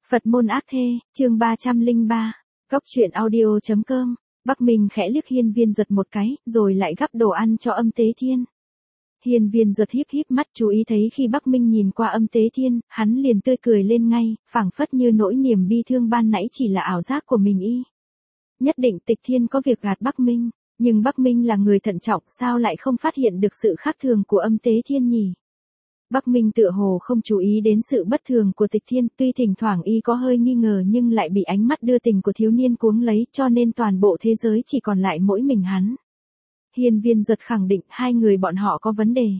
Phật môn ác thê, chương 303, Góc truyện audio.com. Bắc Minh khẽ liếc Hiên Viên Duật một cái, rồi lại gắp đồ ăn cho Âm Tế Thiên. Hiên Viên Duật híp híp mắt chú ý thấy khi Bắc Minh nhìn qua Âm Tế Thiên, hắn liền tươi cười lên ngay, phảng phất như nỗi niềm bi thương ban nãy chỉ là ảo giác của mình y. Nhất định Tịch Thiên có việc gạt Bắc Minh, nhưng Bắc Minh là người thận trọng, sao lại không phát hiện được sự khác thường của Âm Tế Thiên nhỉ? Bắc Minh tựa hồ không chú ý đến sự bất thường của Tịch Thiên, tuy thỉnh thoảng y có hơi nghi ngờ nhưng lại bị ánh mắt đưa tình của thiếu niên cuống lấy, cho nên toàn bộ thế giới chỉ còn lại mỗi mình hắn. Hiên Viên Duật khẳng định hai người bọn họ có vấn đề.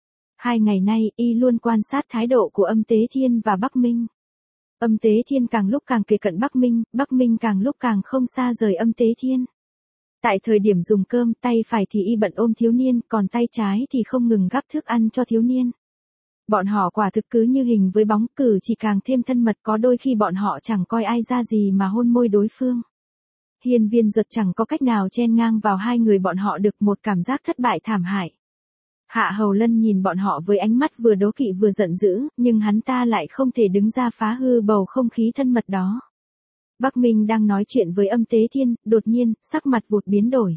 2 ngày nay y luôn quan sát thái độ của Âm Tế Thiên và Bắc Minh. Âm Tế Thiên càng lúc càng kề cận Bắc Minh càng lúc càng không xa rời Âm Tế Thiên. Tại thời điểm dùng cơm, tay phải thì y bận ôm thiếu niên, còn tay trái thì không ngừng gắp thức ăn cho thiếu niên. Bọn họ quả thực cứ như hình với bóng, cử chỉ càng thêm thân mật, có đôi khi bọn họ chẳng coi ai ra gì mà hôn môi đối phương. Hiên Viên Duật chẳng có cách nào chen ngang vào hai người bọn họ được, một cảm giác thất bại thảm hại. Hạ Hầu Lân nhìn bọn họ với ánh mắt vừa đố kỵ vừa giận dữ, nhưng hắn ta lại không thể đứng ra phá hư bầu không khí thân mật đó. Bắc Minh đang nói chuyện với Âm Tế Thiên, đột nhiên, sắc mặt vụt biến đổi.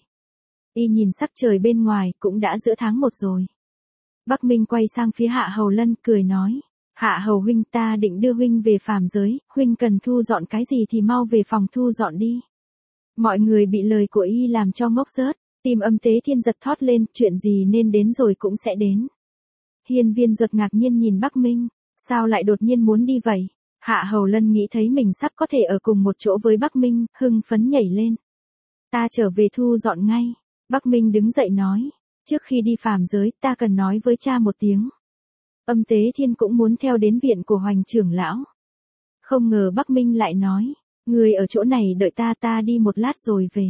Y nhìn sắc trời bên ngoài, cũng đã giữa tháng 1 rồi. Bắc Minh quay sang phía Hạ Hầu Lân, cười nói. Hạ Hầu huynh, ta định đưa huynh về phàm giới, huynh cần thu dọn cái gì thì mau về phòng thu dọn đi. Mọi người bị lời của y làm cho ngốc rớt, tim Âm Tế Thiên giật thót lên, chuyện gì nên đến rồi cũng sẽ đến. Hiên Viên Duật ngạc nhiên nhìn Bắc Minh, sao lại đột nhiên muốn đi vậy? Hạ Hầu Lân nghĩ thấy mình sắp có thể ở cùng một chỗ với Bắc Minh, hưng phấn nhảy lên. Ta trở về thu dọn ngay. Bắc Minh đứng dậy nói. Trước khi đi phàm giới, ta cần nói với cha một tiếng. Âm Tế Thiên cũng muốn theo đến viện của Hoành trưởng lão. Không ngờ Bắc Minh lại nói, người ở chỗ này đợi ta đi một lát rồi về.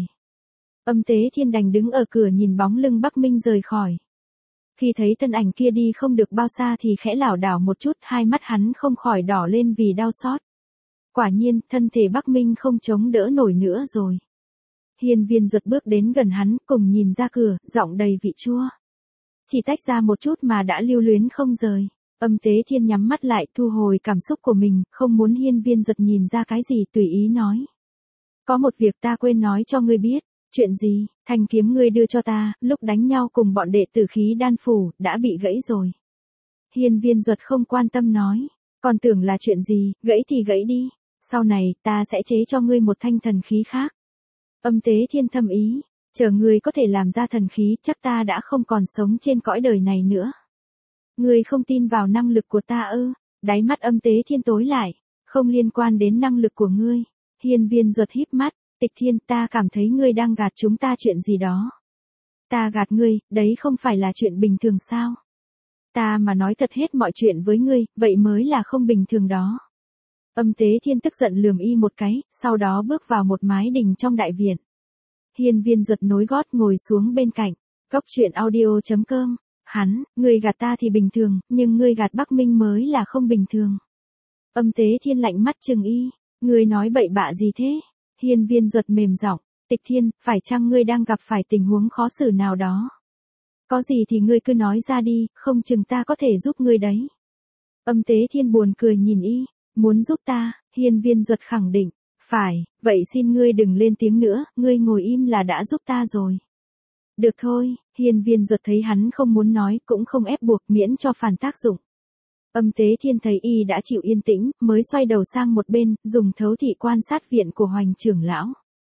Âm Tế Thiên đành đứng ở cửa nhìn bóng lưng Bắc Minh rời khỏi. Khi thấy thân ảnh kia đi không được bao xa thì khẽ lảo đảo một chút, hai mắt hắn không khỏi đỏ lên vì đau xót. Quả nhiên, thân thể Bắc Minh không chống đỡ nổi nữa rồi. Hiên Viên Duật bước đến gần hắn, cùng nhìn ra cửa, giọng đầy vị chua. Chỉ tách ra một chút mà đã lưu luyến không rời. Âm Tế Thiên nhắm mắt lại, thu hồi cảm xúc của mình, không muốn Hiên Viên Duật nhìn ra cái gì, tùy ý nói. Có một việc ta quên nói cho ngươi biết. Chuyện gì? Thanh kiếm ngươi đưa cho ta, lúc đánh nhau cùng bọn đệ tử Khí Đan phủ, đã bị gãy rồi. Hiên Viên Duật không quan tâm nói. Còn tưởng là chuyện gì, gãy thì gãy đi. Sau này, ta sẽ chế cho ngươi một thanh thần khí khác. Âm Tế Thiên thầm ý, chờ ngươi có thể làm ra thần khí, chắc ta đã không còn sống trên cõi đời này nữa. Ngươi không tin vào năng lực của ta ư? Đáy mắt Âm Tế Thiên tối lại, không liên quan đến năng lực của ngươi. Hiên Viên Duật híp mắt, Tịch Thiên, ta cảm thấy ngươi đang gạt chúng ta chuyện gì đó. Ta gạt ngươi, đấy không phải là chuyện bình thường sao? Ta mà nói thật hết mọi chuyện với ngươi, vậy mới là không bình thường đó. Âm Tế Thiên tức giận lườm y một cái, sau đó bước vào một mái đình trong đại viện. Hiên Viên Duật nối gót ngồi xuống bên cạnh. Góc truyện audio.com. Hắn, ngươi gạt ta thì bình thường, nhưng ngươi gạt Bắc Minh mới là không bình thường. Âm Tế Thiên lạnh mắt trừng y. Ngươi nói bậy bạ gì thế? Hiên Viên Duật mềm giọng. Tịch Thiên, phải chăng ngươi đang gặp phải tình huống khó xử nào đó? Có gì thì ngươi cứ nói ra đi, không chừng ta có thể giúp ngươi đấy. Âm Tế Thiên buồn cười nhìn y. Muốn giúp ta? Hiên Viên Duật khẳng định. Phải, vậy xin ngươi đừng lên tiếng nữa, ngươi ngồi im là đã giúp ta rồi. Được thôi, Hiên Viên Duật thấy hắn không muốn nói, cũng không ép buộc, miễn cho phản tác dụng. Âm Tế Thiên thấy y đã chịu yên tĩnh, mới xoay đầu sang một bên, dùng thấu thị quan sát viện của Hoành trưởng lão.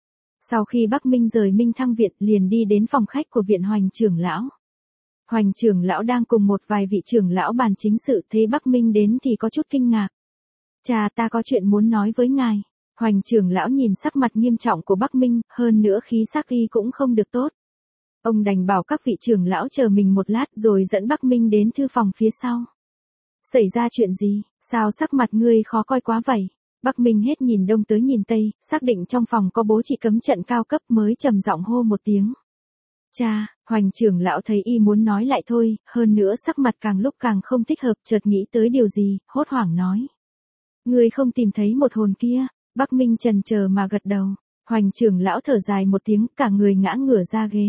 Sau khi Bắc Minh rời Minh Thăng viện, liền đi đến phòng khách của viện Hoành trưởng lão. Hoành trưởng lão đang cùng một vài vị trưởng lão bàn chính sự, thấy Bắc Minh đến thì có chút kinh ngạc. Cha, ta có chuyện muốn nói với ngài. Hoành trưởng lão nhìn sắc mặt nghiêm trọng của Bắc Minh, hơn nữa khí sắc y cũng không được tốt. Ông đành bảo các vị trưởng lão chờ mình một lát rồi dẫn Bắc Minh đến thư phòng phía sau. Xảy ra chuyện gì, sao sắc mặt ngươi khó coi quá vậy? Bắc Minh hết nhìn đông tới nhìn tây, xác định trong phòng có bố trí cấm trận cao cấp mới trầm giọng hô một tiếng. Cha, Hoành trưởng lão thấy y muốn nói lại thôi, hơn nữa sắc mặt càng lúc càng không thích hợp, chợt nghĩ tới điều gì, hốt hoảng nói. Ngươi không tìm thấy một hồn kia? Bắc Minh chần chờ mà gật đầu. Hoành trưởng lão thở dài một tiếng, cả người ngã ngửa ra ghế.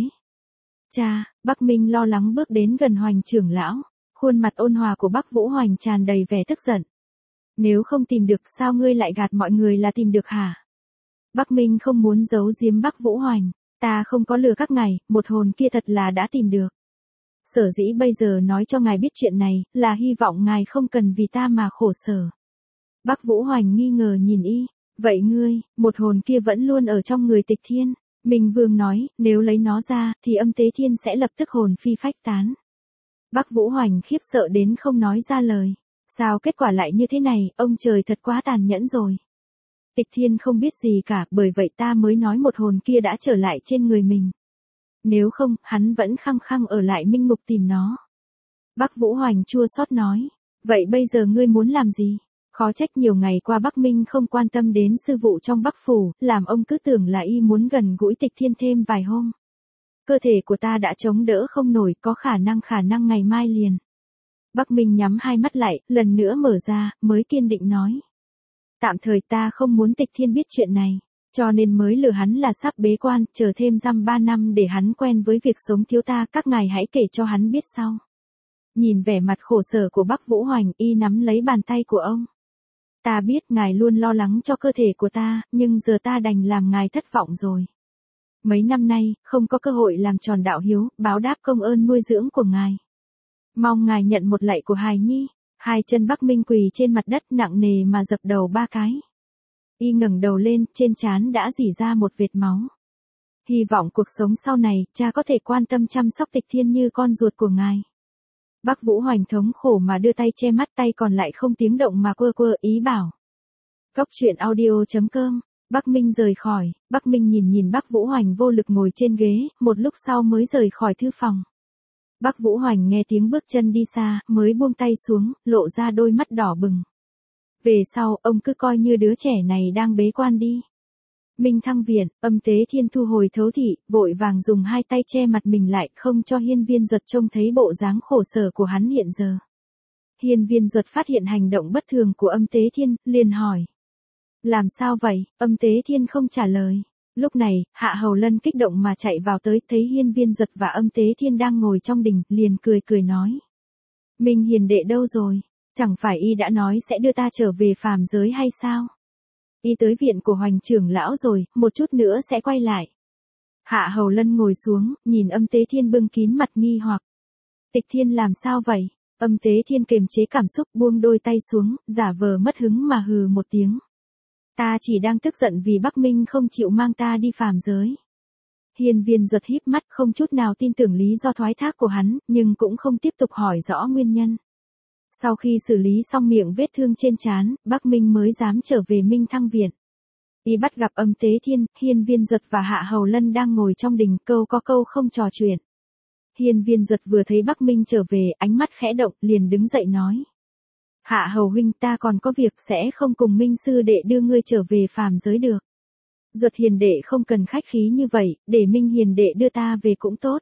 Cha, Bắc Minh lo lắng bước đến gần Hoành trưởng lão. Khuôn mặt ôn hòa của Bắc Vũ Hoành tràn đầy vẻ tức giận. Nếu không tìm được sao ngươi lại gạt mọi người là tìm được hả? Bắc Minh không muốn giấu giếm Bắc Vũ Hoành. Ta không có lừa các ngài, một hồn kia thật là đã tìm được. Sở dĩ bây giờ nói cho ngài biết chuyện này, là hy vọng ngài không cần vì ta mà khổ sở. Bắc Vũ Hoành nghi ngờ nhìn y. Vậy ngươi, một hồn kia vẫn luôn ở trong người Tịch Thiên. Minh Vương nói, nếu lấy nó ra, thì Âm Tế Thiên sẽ lập tức hồn phi phách tán. Bắc Vũ Hoành khiếp sợ đến không nói ra lời. Sao kết quả lại như thế này, ông trời thật quá tàn nhẫn rồi. Tịch Thiên không biết gì cả, bởi vậy ta mới nói một hồn kia đã trở lại trên người mình. Nếu không, hắn vẫn khăng khăng ở lại Minh Ngục tìm nó. Bắc Vũ Hoành chua xót nói, vậy bây giờ ngươi muốn làm gì? Khó trách nhiều ngày qua Bắc Minh không quan tâm đến sư vụ trong Bắc Phủ, làm ông cứ tưởng là y muốn gần gũi Tịch Thiên thêm vài hôm. Cơ thể của ta đã chống đỡ không nổi, có khả năng ngày mai liền. Bắc Minh nhắm hai mắt lại, lần nữa mở ra, mới kiên định nói. Tạm thời ta không muốn Tịch Thiên biết chuyện này, cho nên mới lừa hắn là sắp bế quan, chờ thêm dăm 3 năm để hắn quen với việc sống thiếu ta, các ngài hãy kể cho hắn biết sau. Nhìn vẻ mặt khổ sở của Bắc Vũ Hoành, y nắm lấy bàn tay của ông. Ta biết ngài luôn lo lắng cho cơ thể của ta, nhưng giờ ta đành làm ngài thất vọng rồi. Mấy năm nay, không có cơ hội làm tròn đạo hiếu, báo đáp công ơn nuôi dưỡng của ngài. Mong ngài nhận một lạy của hài nhi. Hai chân Bắc Minh quỳ trên mặt đất nặng nề mà dập đầu 3 cái. Y ngẩng đầu lên, trên trán đã rỉ ra một vệt máu. Hy vọng cuộc sống sau này, cha có thể quan tâm chăm sóc Tịch Thiên như con ruột của ngài. Bắc Vũ Hoành thống khổ mà đưa tay che mắt, tay còn lại không tiếng động mà quơ quơ ý bảo. Góc truyện audio.com. Bắc Minh rời khỏi, Bắc Minh nhìn Bắc Vũ Hoành vô lực ngồi trên ghế, một lúc sau mới rời khỏi thư phòng. Bắc Vũ Hoành nghe tiếng bước chân đi xa, mới buông tay xuống, lộ ra đôi mắt đỏ bừng. Về sau, ông cứ coi như đứa trẻ này đang bế quan đi. Minh Thăng Viện, Âm Tế Thiên thu hồi thấu thị, vội vàng dùng hai tay che mặt mình lại, không cho Hiên Viên Duật trông thấy bộ dáng khổ sở của hắn hiện giờ. Hiên Viên Duật phát hiện hành động bất thường của Âm Tế Thiên, liền hỏi. Làm sao vậy? Âm Tế Thiên không trả lời. Lúc này, Hạ Hầu Lân kích động mà chạy vào tới, thấy Hiên Viên Duật và Âm Tế Thiên đang ngồi trong đình, liền cười nói. Minh hiền đệ đâu rồi? Chẳng phải y đã nói sẽ đưa ta trở về phàm giới hay sao? Y tới viện của Hoành trưởng lão rồi, một chút nữa sẽ quay lại. Hạ Hầu Lân ngồi xuống, nhìn Âm Tế Thiên bưng kín mặt nghi hoặc. Tịch Thiên làm sao vậy? Âm Tế Thiên kiềm chế cảm xúc, buông đôi tay xuống, giả vờ mất hứng mà hừ một tiếng. Ta chỉ đang tức giận vì Bắc Minh không chịu mang ta đi phàm giới. Hiên Viên Duật híp mắt, không chút nào tin tưởng lý do thoái thác của hắn, nhưng cũng không tiếp tục hỏi rõ nguyên nhân. Sau khi xử lý xong miệng vết thương trên trán, Bắc Minh mới dám trở về Minh Thăng Viện. Y bắt gặp Âm Tế Thiên, Hiên Viên Duật và Hạ Hầu Lân đang ngồi trong đình, câu có câu không trò chuyện. Hiên Viên Duật vừa thấy Bắc Minh trở về, ánh mắt khẽ động, liền đứng dậy nói. Hạ Hầu huynh, ta còn có việc, sẽ không cùng Minh sư đệ đưa ngươi trở về phàm giới được. Duật hiền đệ không cần khách khí như vậy, để Minh hiền đệ đưa ta về cũng tốt.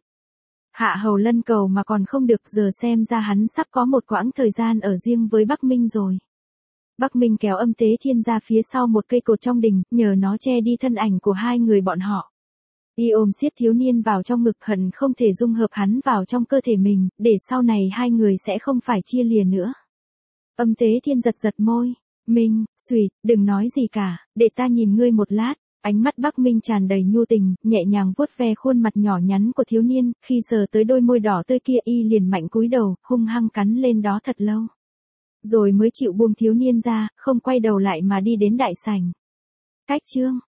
Hạ Hầu Lân cầu mà còn không được, giờ xem ra hắn sắp có một quãng thời gian ở riêng với Bắc Minh rồi. Bắc Minh kéo Âm Tế Thiên ra phía sau một cây cột trong đình, nhờ nó che đi thân ảnh của hai người bọn họ. Y ôm siết thiếu niên vào trong ngực, hận không thể dung hợp hắn vào trong cơ thể mình, để sau này hai người sẽ không phải chia lìa nữa. Âm Tế Thiên giật môi. Minh, xùy, đừng nói gì cả, để ta nhìn ngươi một lát. Ánh mắt Bắc Minh tràn đầy nhu tình, nhẹ nhàng vuốt ve khuôn mặt nhỏ nhắn của thiếu niên, khi sờ tới đôi môi đỏ tươi kia y liền mạnh cúi đầu, hung hăng cắn lên đó thật lâu. Rồi mới chịu buông thiếu niên ra, không quay đầu lại mà đi đến đại sảnh. Cách chương